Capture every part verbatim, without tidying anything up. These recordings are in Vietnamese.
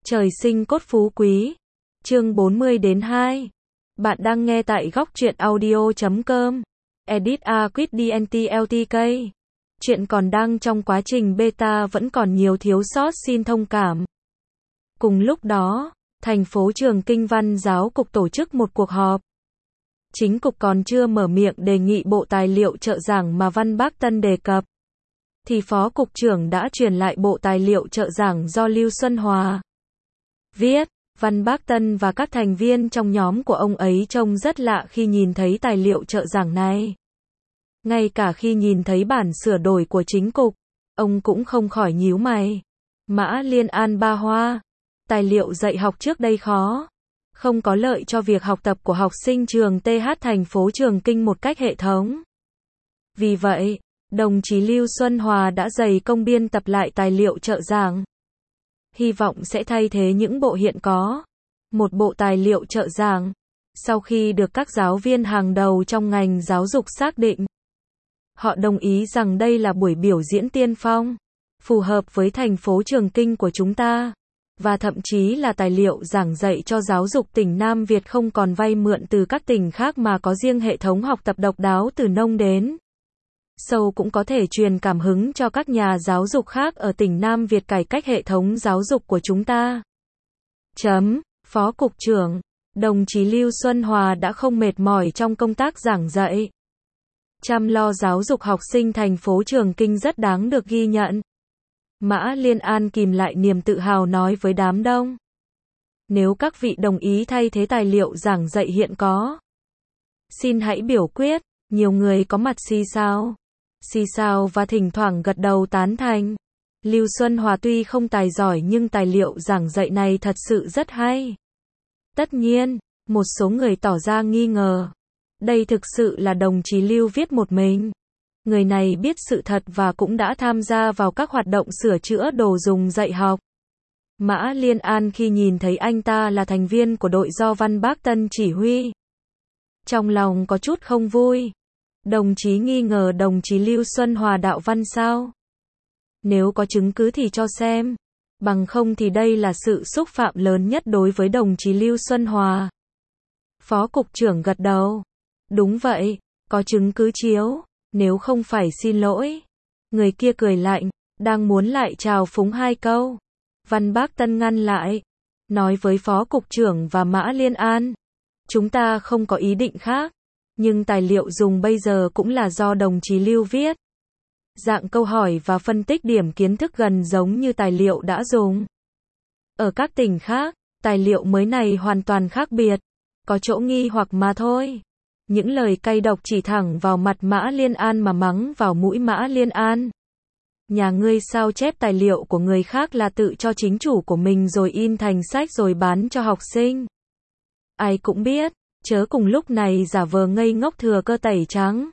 Trời sinh cốt phú quý. Chương bốn mươi đến hai. Bạn đang nghe tại góc truyện audio chấm com. Edit a quýt đê en tê lờ tê ca. Chuyện còn đang trong quá trình beta vẫn còn nhiều thiếu sót, xin thông cảm. Cùng lúc đó, thành phố Trường Kinh Văn Giáo cục tổ chức một cuộc họp. Chính cục còn chưa mở miệng đề nghị bộ tài liệu trợ giảng mà Văn Bác Tân đề cập, thì phó cục trưởng đã truyền lại bộ tài liệu trợ giảng do Lưu Xuân Hòa viết. Văn Bác Tân và các thành viên trong nhóm của ông ấy trông rất lạ khi nhìn thấy tài liệu trợ giảng này. Ngay cả khi nhìn thấy bản sửa đổi của chính cục, ông cũng không khỏi nhíu mày. Mã Liên An ba hoa. Tài liệu dạy học trước đây khó, không có lợi cho việc học tập của học sinh trường tê hát thành phố Trường Kinh một cách hệ thống. Vì vậy, đồng chí Lưu Xuân Hòa đã dày công biên tập lại tài liệu trợ giảng. Hy vọng sẽ thay thế những bộ hiện có. Một bộ tài liệu trợ giảng, sau khi được các giáo viên hàng đầu trong ngành giáo dục xác định, họ đồng ý rằng đây là buổi biểu diễn tiên phong, phù hợp với thành phố Trường Kinh của chúng ta, và thậm chí là tài liệu giảng dạy cho giáo dục tỉnh Nam Việt không còn vay mượn từ các tỉnh khác mà có riêng hệ thống học tập độc đáo từ nông đến sâu, cũng có thể truyền cảm hứng cho các nhà giáo dục khác ở tỉnh Nam Việt cải cách hệ thống giáo dục của chúng ta. Chấm. Phó Cục trưởng, đồng chí Lưu Xuân Hòa đã không mệt mỏi trong công tác giảng dạy, chăm lo giáo dục học sinh thành phố Trường Kinh rất đáng được ghi nhận. Mã Liên An kìm lại niềm tự hào nói với đám đông. Nếu các vị đồng ý thay thế tài liệu giảng dạy hiện có, xin hãy biểu quyết. Nhiều người có mặt xì xào. Xì xào và thỉnh thoảng gật đầu tán thành. Lưu Xuân Hòa tuy không tài giỏi nhưng tài liệu giảng dạy này thật sự rất hay. Tất nhiên, một số người tỏ ra nghi ngờ. Đây thực sự là đồng chí Lưu viết một mình. Người này biết sự thật và cũng đã tham gia vào các hoạt động sửa chữa đồ dùng dạy học. Mã Liên An khi nhìn thấy anh ta là thành viên của đội do Văn Bác Tân chỉ huy, trong lòng có chút không vui. Đồng chí nghi ngờ đồng chí Lưu Xuân Hòa đạo văn sao? Nếu có chứng cứ thì cho xem. Bằng không thì đây là sự xúc phạm lớn nhất đối với đồng chí Lưu Xuân Hòa. Phó Cục trưởng gật đầu. Đúng vậy, có chứng cứ chiếu. Nếu không phải xin lỗi. Người kia cười lạnh, đang muốn lại chào phúng hai câu. Văn Bác Tân ngăn lại, nói với Phó Cục trưởng và Mã Liên An. Chúng ta không có ý định khác. Nhưng tài liệu dùng bây giờ cũng là do đồng chí Lưu viết. Dạng câu hỏi và phân tích điểm kiến thức gần giống như tài liệu đã dùng ở các tỉnh khác. Tài liệu mới này hoàn toàn khác biệt, có chỗ nghi hoặc mà thôi. Những lời cay độc chỉ thẳng vào mặt Mã Liên An mà mắng vào mũi Mã Liên An. Nhà ngươi sao chép tài liệu của người khác là tự cho chính chủ của mình rồi in thành sách rồi bán cho học sinh. Ai cũng biết, chớ cùng lúc này giả vờ ngây ngốc thừa cơ tẩy trắng.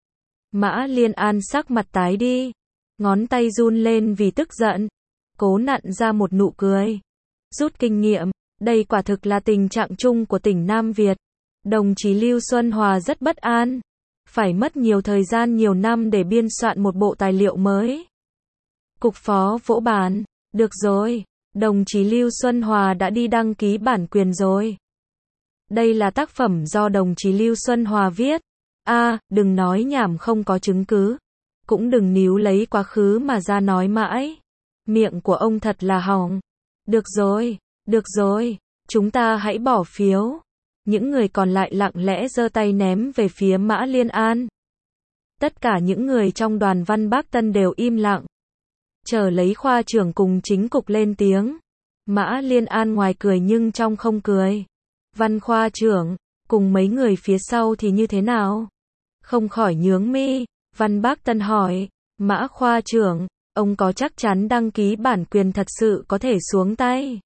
Mã Liên An sắc mặt tái đi, ngón tay run lên vì tức giận, cố nặn ra một nụ cười. Rút kinh nghiệm, đây quả thực là tình trạng chung của tỉnh Nam Việt. Đồng chí Lưu Xuân Hòa rất bất an, phải mất nhiều thời gian nhiều năm để biên soạn một bộ tài liệu mới. Cục phó vỗ bàn, được rồi, đồng chí Lưu Xuân Hòa đã đi đăng ký bản quyền rồi. Đây là tác phẩm do đồng chí Lưu Xuân Hòa viết. A, à, đừng nói nhảm không có chứng cứ. Cũng đừng níu lấy quá khứ mà ra nói mãi. Miệng của ông thật là hỏng. Được rồi, được rồi, chúng ta hãy bỏ phiếu. Những người còn lại lặng lẽ giơ tay ném về phía Mã Liên An. Tất cả những người trong đoàn Văn Bác Tân đều im lặng, chờ lấy khoa trưởng cùng chính cục lên tiếng. Mã Liên An ngoài cười nhưng trong không cười. Văn khoa trưởng, cùng mấy người phía sau thì như thế nào? Không khỏi nhướng mi. Văn Bác Tân hỏi, Mã khoa trưởng, ông có chắc chắn đăng ký bản quyền thật sự có thể xuống tay?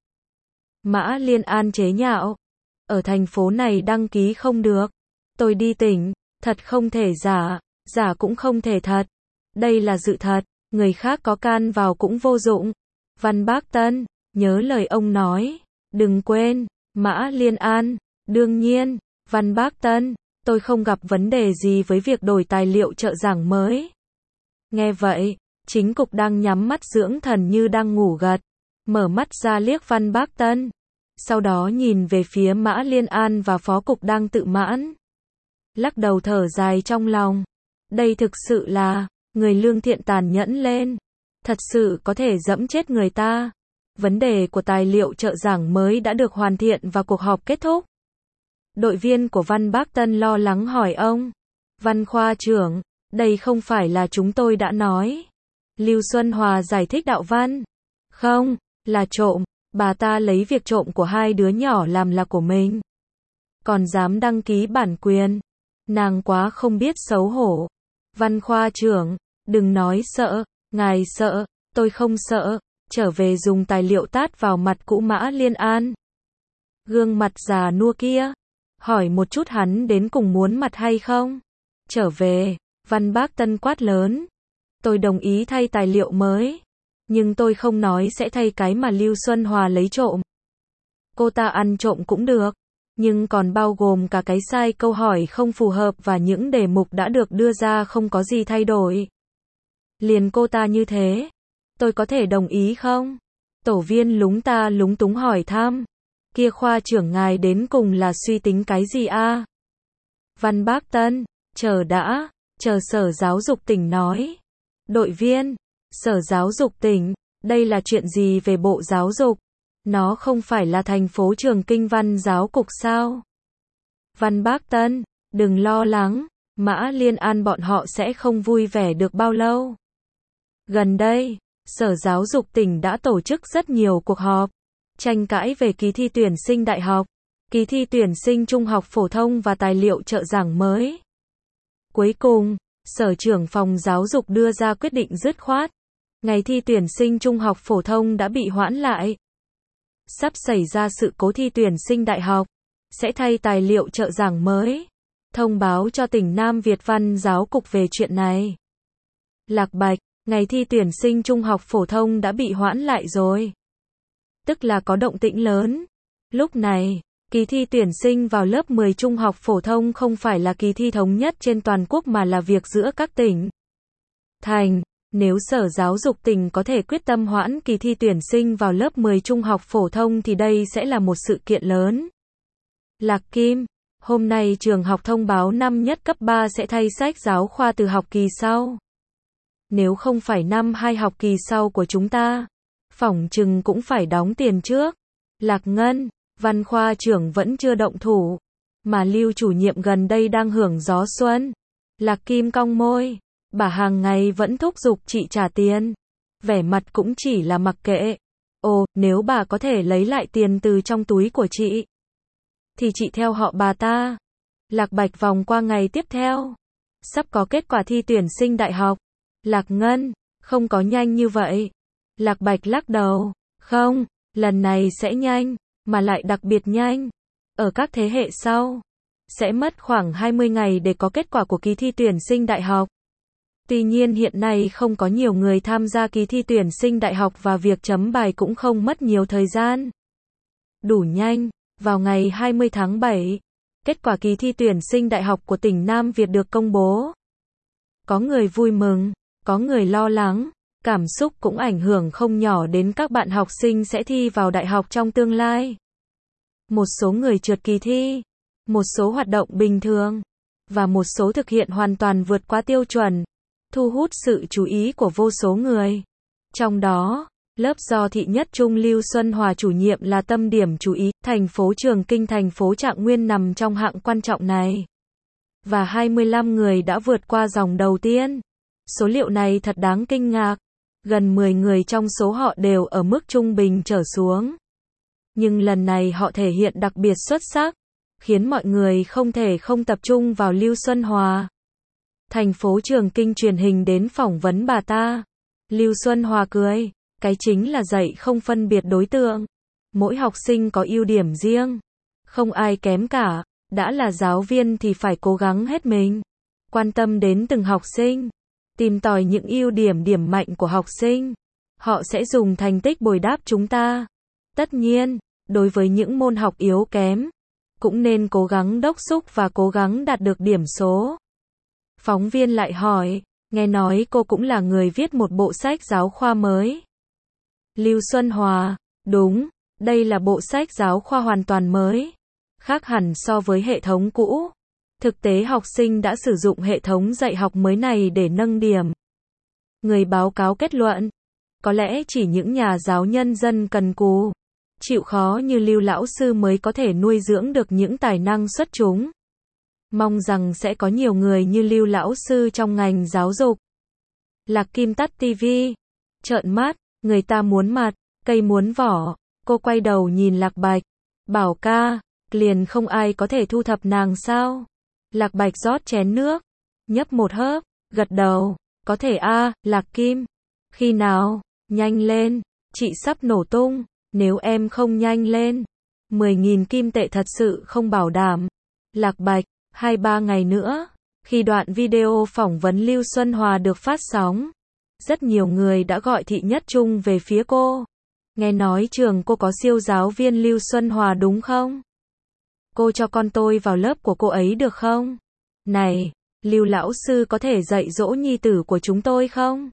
Mã Liên An chế nhạo, ở thành phố này đăng ký không được. Tôi đi tỉnh, thật không thể giả, giả cũng không thể thật. Đây là sự thật, người khác có can vào cũng vô dụng. Văn Bác Tân, nhớ lời ông nói, đừng quên. Mã Liên An, đương nhiên. Văn Bác Tân, tôi không gặp vấn đề gì với việc đổi tài liệu trợ giảng mới. Nghe vậy, chính cục đang nhắm mắt dưỡng thần như đang ngủ gật. mở mắt ra liếc Văn Bác Tân, sau đó nhìn về phía Mã Liên An và phó cục đang tự mãn. Lắc đầu thở dài trong lòng. Đây thực sự là, người lương thiện tàn nhẫn lên. Thật sự có thể dẫm chết người ta. Vấn đề của tài liệu trợ giảng mới đã được hoàn thiện và cuộc họp kết thúc. Đội viên của Văn Bác Tân lo lắng hỏi ông. Văn khoa trưởng, đây không phải là chúng tôi đã nói. Lưu Xuân Hòa giải thích đạo văn. Không, là trộm. Bà ta lấy việc trộm của hai đứa nhỏ làm là của mình. Còn dám đăng ký bản quyền. Nàng quá không biết xấu hổ. Văn khoa trưởng, đừng nói sợ. Ngài sợ, tôi không sợ. Trở về dùng tài liệu tát vào mặt cũ Mã Liên An. Gương mặt già nua kia. Hỏi một chút hắn đến cùng muốn mặt hay không? Trở về, Văn Bác Tân quát lớn. Tôi đồng ý thay tài liệu mới. Nhưng tôi không nói sẽ thay cái mà Lưu Xuân Hòa lấy trộm. Cô ta ăn trộm cũng được. Nhưng còn bao gồm cả cái sai câu hỏi không phù hợp và những đề mục đã được đưa ra không có gì thay đổi. Liền cô ta như thế. Tôi có thể đồng ý không? Tổ viên lúng ta lúng túng hỏi thăm. Kia khoa trưởng ngài đến cùng là suy tính cái gì a? Văn Bác Tân, chờ đã, chờ Sở Giáo dục tỉnh nói. Đội viên, Sở Giáo dục tỉnh, đây là chuyện gì về Bộ Giáo dục? Nó không phải là thành phố Trường Kinh Văn Giáo cục sao? Văn Bác Tân, đừng lo lắng, Mã Liên An bọn họ sẽ không vui vẻ được bao lâu. Gần đây, Sở Giáo dục tỉnh đã tổ chức rất nhiều cuộc họp, tranh cãi về kỳ thi tuyển sinh đại học, kỳ thi tuyển sinh trung học phổ thông và tài liệu trợ giảng mới. Cuối cùng, Sở trưởng phòng giáo dục đưa ra quyết định dứt khoát. Ngày thi tuyển sinh trung học phổ thông đã bị hoãn lại. Sắp xảy ra sự cố thi tuyển sinh đại học, sẽ thay tài liệu trợ giảng mới. Thông báo cho tỉnh Nam Việt Văn Giáo cục về chuyện này. Lạc Bạch, ngày thi tuyển sinh trung học phổ thông đã bị hoãn lại rồi. Tức là có động tĩnh lớn. Lúc này, kỳ thi tuyển sinh vào lớp mười trung học phổ thông không phải là kỳ thi thống nhất trên toàn quốc mà là việc giữa các tỉnh. Thành, nếu Sở Giáo dục tỉnh có thể quyết tâm hoãn kỳ thi tuyển sinh vào lớp mười trung học phổ thông thì đây sẽ là một sự kiện lớn. Lạc Kim, hôm nay trường học thông báo năm nhất cấp ba sẽ thay sách giáo khoa từ học kỳ sau. Nếu không phải năm hai học kỳ sau của chúng ta, phỏng chừng cũng phải đóng tiền trước. Lạc Ngân, Văn khoa trưởng vẫn chưa động thủ, mà Lưu chủ nhiệm gần đây đang hưởng gió xuân. Lạc Kim cong môi, bà hàng ngày vẫn thúc giục chị trả tiền. Vẻ mặt cũng chỉ là mặc kệ. Ồ, nếu bà có thể lấy lại tiền từ trong túi của chị, thì chị theo họ bà ta. Lạc Bạch vòng qua ngày tiếp theo. Sắp có kết quả thi tuyển sinh đại học. Lạc Ngân, không có nhanh như vậy. Lạc Bạch lắc đầu, không, lần này sẽ nhanh, mà lại đặc biệt nhanh. Ở các thế hệ sau, sẽ mất khoảng hai mươi ngày để có kết quả của kỳ thi tuyển sinh đại học. Tuy nhiên hiện nay không có nhiều người tham gia kỳ thi tuyển sinh đại học và việc chấm bài cũng không mất nhiều thời gian. Đủ nhanh, vào ngày hai mươi tháng bảy, kết quả kỳ thi tuyển sinh đại học của tỉnh Nam Việt được công bố. Có người vui mừng, có người lo lắng, cảm xúc cũng ảnh hưởng không nhỏ đến các bạn học sinh sẽ thi vào đại học trong tương lai. Một số người trượt kỳ thi, một số hoạt động bình thường, và một số thực hiện hoàn toàn vượt qua tiêu chuẩn, thu hút sự chú ý của vô số người. Trong đó, lớp do thị nhất trung Lưu Xuân Hòa chủ nhiệm là tâm điểm chú ý, thành phố Trường Kinh thành phố Trạng Nguyên nằm trong hạng quan trọng này. Và hai mươi lăm người đã vượt qua dòng đầu tiên. Số liệu này thật đáng kinh ngạc. Gần mười người trong số họ đều ở mức trung bình trở xuống. Nhưng lần này họ thể hiện đặc biệt xuất sắc, khiến mọi người không thể không tập trung vào Lưu Xuân Hòa. Thành phố Trường Kinh truyền hình đến phỏng vấn bà ta. Lưu Xuân Hòa cười, cái chính là dạy không phân biệt đối tượng. Mỗi học sinh có ưu điểm riêng, không ai kém cả, đã là giáo viên thì phải cố gắng hết mình, quan tâm đến từng học sinh, tìm tòi những ưu điểm điểm mạnh của học sinh. Họ sẽ dùng thành tích bồi đáp chúng ta. Tất nhiên, đối với những môn học yếu kém, cũng nên cố gắng đốc thúc và cố gắng đạt được điểm số. Phóng viên lại hỏi, nghe nói cô cũng là người viết một bộ sách giáo khoa mới. Lưu Xuân Hòa, đúng, đây là bộ sách giáo khoa hoàn toàn mới, khác hẳn so với hệ thống cũ. Thực tế học sinh đã sử dụng hệ thống dạy học mới này để nâng điểm. Người báo cáo kết luận, có lẽ chỉ những nhà giáo nhân dân cần cù, chịu khó như Lưu lão sư mới có thể nuôi dưỡng được những tài năng xuất chúng. Mong rằng sẽ có nhiều người như Lưu lão sư trong ngành giáo dục. Lạc Kim tắt tivi, trợn mắt, người ta muốn mặt, cây muốn vỏ. Cô quay đầu nhìn Lạc Bạch, bảo ca, liền không ai có thể thu thập nàng sao? Lạc Bạch rót chén nước, nhấp một hớp, gật đầu, có thể a, Lạc Kim. Khi nào? Nhanh lên, chị sắp nổ tung, nếu em không nhanh lên, mười nghìn kim tệ thật sự không bảo đảm. Lạc Bạch, hai ba ngày nữa, khi đoạn video phỏng vấn Lưu Xuân Hòa được phát sóng, rất nhiều người đã gọi thị nhất trung về phía cô. Nghe nói trường cô có siêu giáo viên Lưu Xuân Hòa đúng không? Cô cho con tôi vào lớp của cô ấy được không? Này, Lưu lão sư có thể dạy dỗ nhi tử của chúng tôi không?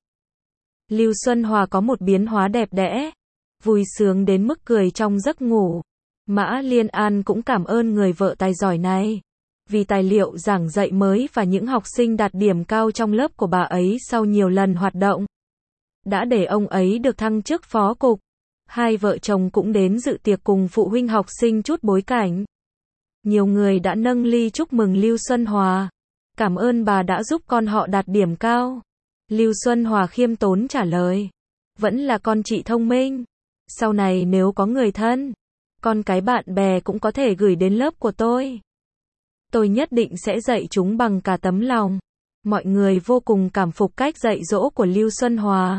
Lưu Xuân Hòa có một biến hóa đẹp đẽ, vui sướng đến mức cười trong giấc ngủ. Mã Liên An cũng cảm ơn người vợ tài giỏi này, vì tài liệu giảng dạy mới và những học sinh đạt điểm cao trong lớp của bà ấy sau nhiều lần hoạt động, đã để ông ấy được thăng chức phó cục. Hai vợ chồng cũng đến dự tiệc cùng phụ huynh học sinh chút bối cảnh. Nhiều người đã nâng ly chúc mừng Lưu Xuân Hòa, cảm ơn bà đã giúp con họ đạt điểm cao. Lưu Xuân Hòa khiêm tốn trả lời, vẫn là con chị thông minh. Sau này nếu có người thân, con cái bạn bè cũng có thể gửi đến lớp của tôi. Tôi nhất định sẽ dạy chúng bằng cả tấm lòng. Mọi người vô cùng cảm phục cách dạy dỗ của Lưu Xuân Hòa,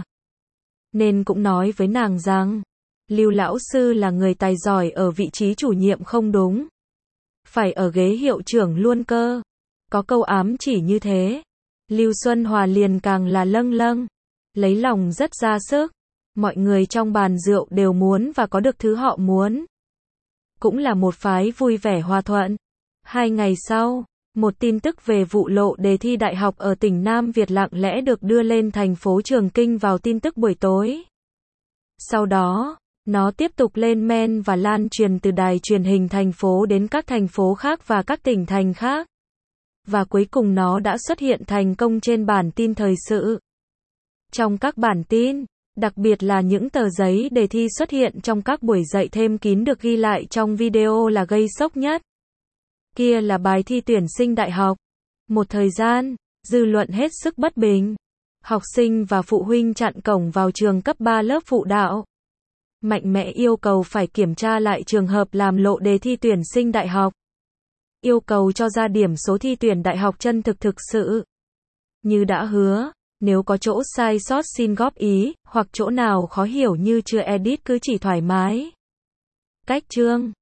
nên cũng nói với nàng rằng, Lưu lão sư là người tài giỏi ở vị trí chủ nhiệm không đúng, phải ở ghế hiệu trưởng luôn cơ. Có câu ám chỉ như thế, Lưu Xuân Hòa liền càng là lâng lâng, lấy lòng rất ra sức. Mọi người trong bàn rượu đều muốn và có được thứ họ muốn. Cũng là một phái vui vẻ hòa thuận. Hai ngày sau, một tin tức về vụ lộ đề thi đại học ở tỉnh Nam Việt lặng lẽ được đưa lên thành phố Trường Kinh vào tin tức buổi tối. Sau đó, nó tiếp tục lên men và lan truyền từ đài truyền hình thành phố đến các thành phố khác và các tỉnh thành khác. Và cuối cùng nó đã xuất hiện thành công trên bản tin thời sự. Trong các bản tin, đặc biệt là những tờ giấy đề thi xuất hiện trong các buổi dạy thêm kín được ghi lại trong video là gây sốc nhất. Kia là bài thi tuyển sinh đại học. Một thời gian, dư luận hết sức bất bình. Học sinh và phụ huynh chặn cổng vào trường cấp ba lớp phụ đạo. Mạnh mẽ yêu cầu phải kiểm tra lại trường hợp làm lộ đề thi tuyển sinh đại học. Yêu cầu cho ra điểm số thi tuyển đại học chân thực thực sự. Như đã hứa, nếu có chỗ sai sót xin góp ý, hoặc chỗ nào khó hiểu như chưa edit cứ chỉ thoải mái. Cách chương